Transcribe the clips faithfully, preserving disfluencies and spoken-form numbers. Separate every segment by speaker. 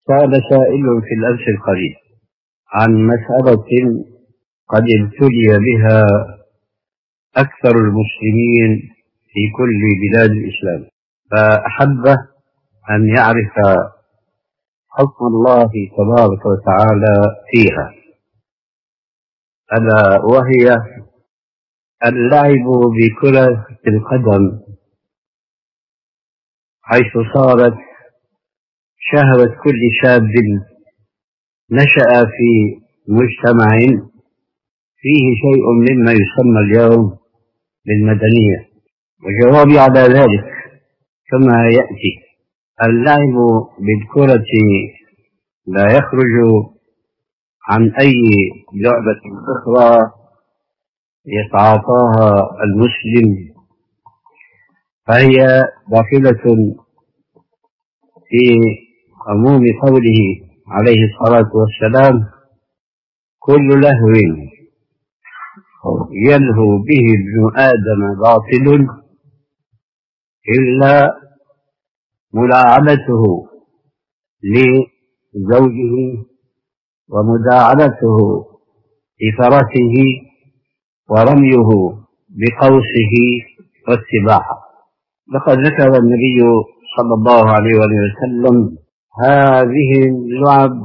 Speaker 1: سأل سائل في الأمس القريب عن مسألة قد ابتلي بها أكثر المسلمين في كل بلاد الإسلام، فأحب أن يعرف حكم الله تبارك وتعالى فيها، ألا وهي اللعب بكرة القدم، حيث صارت شهوة كل شاب نشأ في مجتمع فيه شيء مما يسمى اليوم بالمدنية. وجوابي على ذلك كما يأتي: اللعب بالكرة لا يخرج عن أي لعبة أخرى يتعاطاها المسلم، فهي داخلة في عموم قوله عليه الصلاة والسلام: كل لهو يلهو به ابن آدم باطل إلا ملاعبته لزوجه ومداعبته لفرسه ورميه بقوسه والسباحة. لقد ذكر النبي صلى الله عليه وسلم هذه اللعب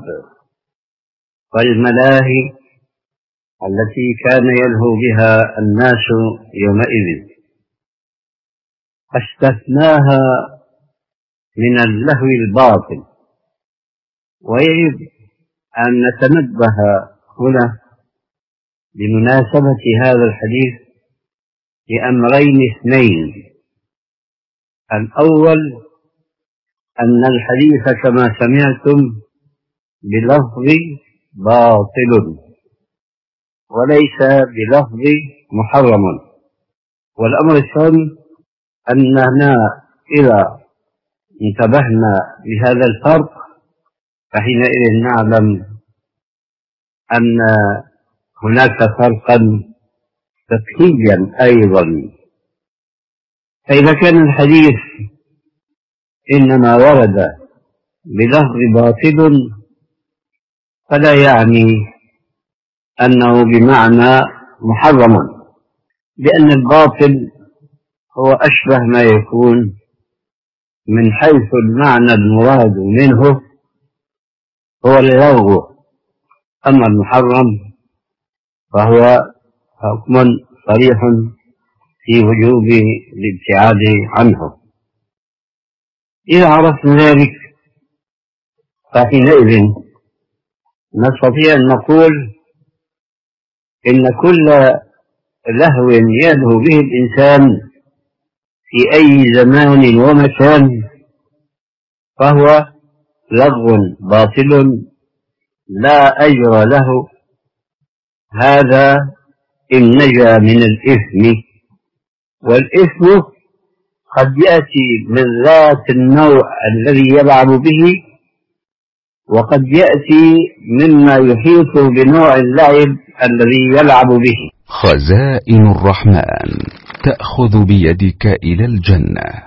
Speaker 1: والملاهي التي كان يلهو بها الناس يومئذ، استثناها من اللهو الباطل. ويجب أن نتنبه هنا بمناسبة هذا الحديث لأمرين اثنين: الأول أن الحديث كما سمعتم بلفظ باطل وليس بلفظ محرم. والأمر الثاني أننا إذا انتبهنا لهذا الفرق فحينئذ نعلم أن هناك فرقا فقهيا أيضا. فإذا كان الحديث إنما ورد بلفظ باطل فلا يعني أنه بمعنى محرم، لأن الباطل هو أشبه ما يكون من حيث المعنى المراد منه هو اللغو، أما المحرم فهو حكم صريح في وجوب الابتعاد عنه. إذا عرفنا ذلك فحينئذ نستطيع أن نقول إن كل لهو يلهو به الإنسان في أي زمان ومكان فهو لغو باطل لا أجر له، هذا إن نجا من الإثم. والإثم قد يأتي من ذات النوع الذي يلعب به، وقد يأتي مما يحيط بنوع اللعب الذي يلعب به.
Speaker 2: خزائن الرحمن تأخذ بيدك إلى الجنة.